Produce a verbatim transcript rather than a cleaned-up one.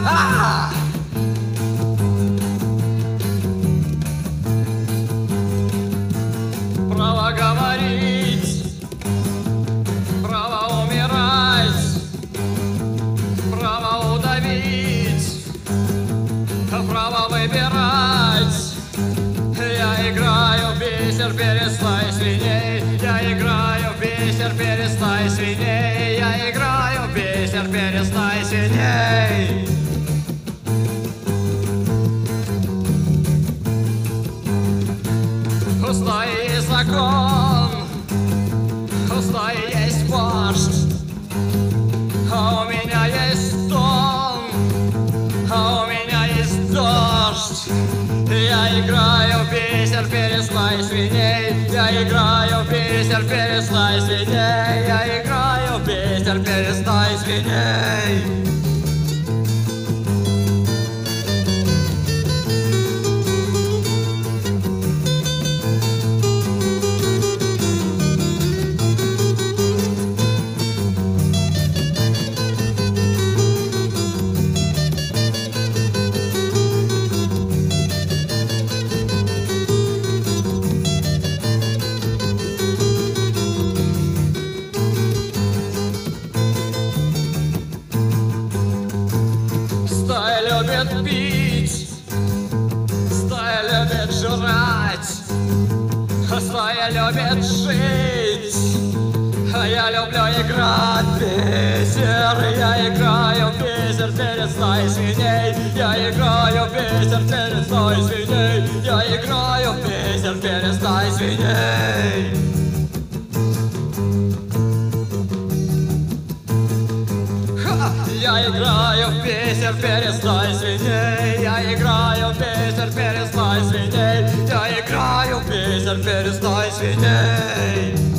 Право говорить, право умирать, право удавить, право выбирать. Я играю в бисер, перестай свиней. Я играю в бисер, перестай свиней. Я играю в бисер, перестай свиней. Пустой закон, пустой есть вождь, а у меня есть дом, а у меня есть дождь. Я играю в бисер, перестай свиней. Я играю в бисер, перестай свиней. Я играю в бисер, перестай свиней. Стая любит пить, стая любит жрать, стая любит жить, а я люблю играть в бисер. Я играю в бисер, перестай свиней. Я играю в бисер, перестай свиней. Я играю в бисер, перестай свиней. Я играю в бисер, перестай свиней. Я играю в бисер, перестай свиней. Я играю в бисер, перестай свиней.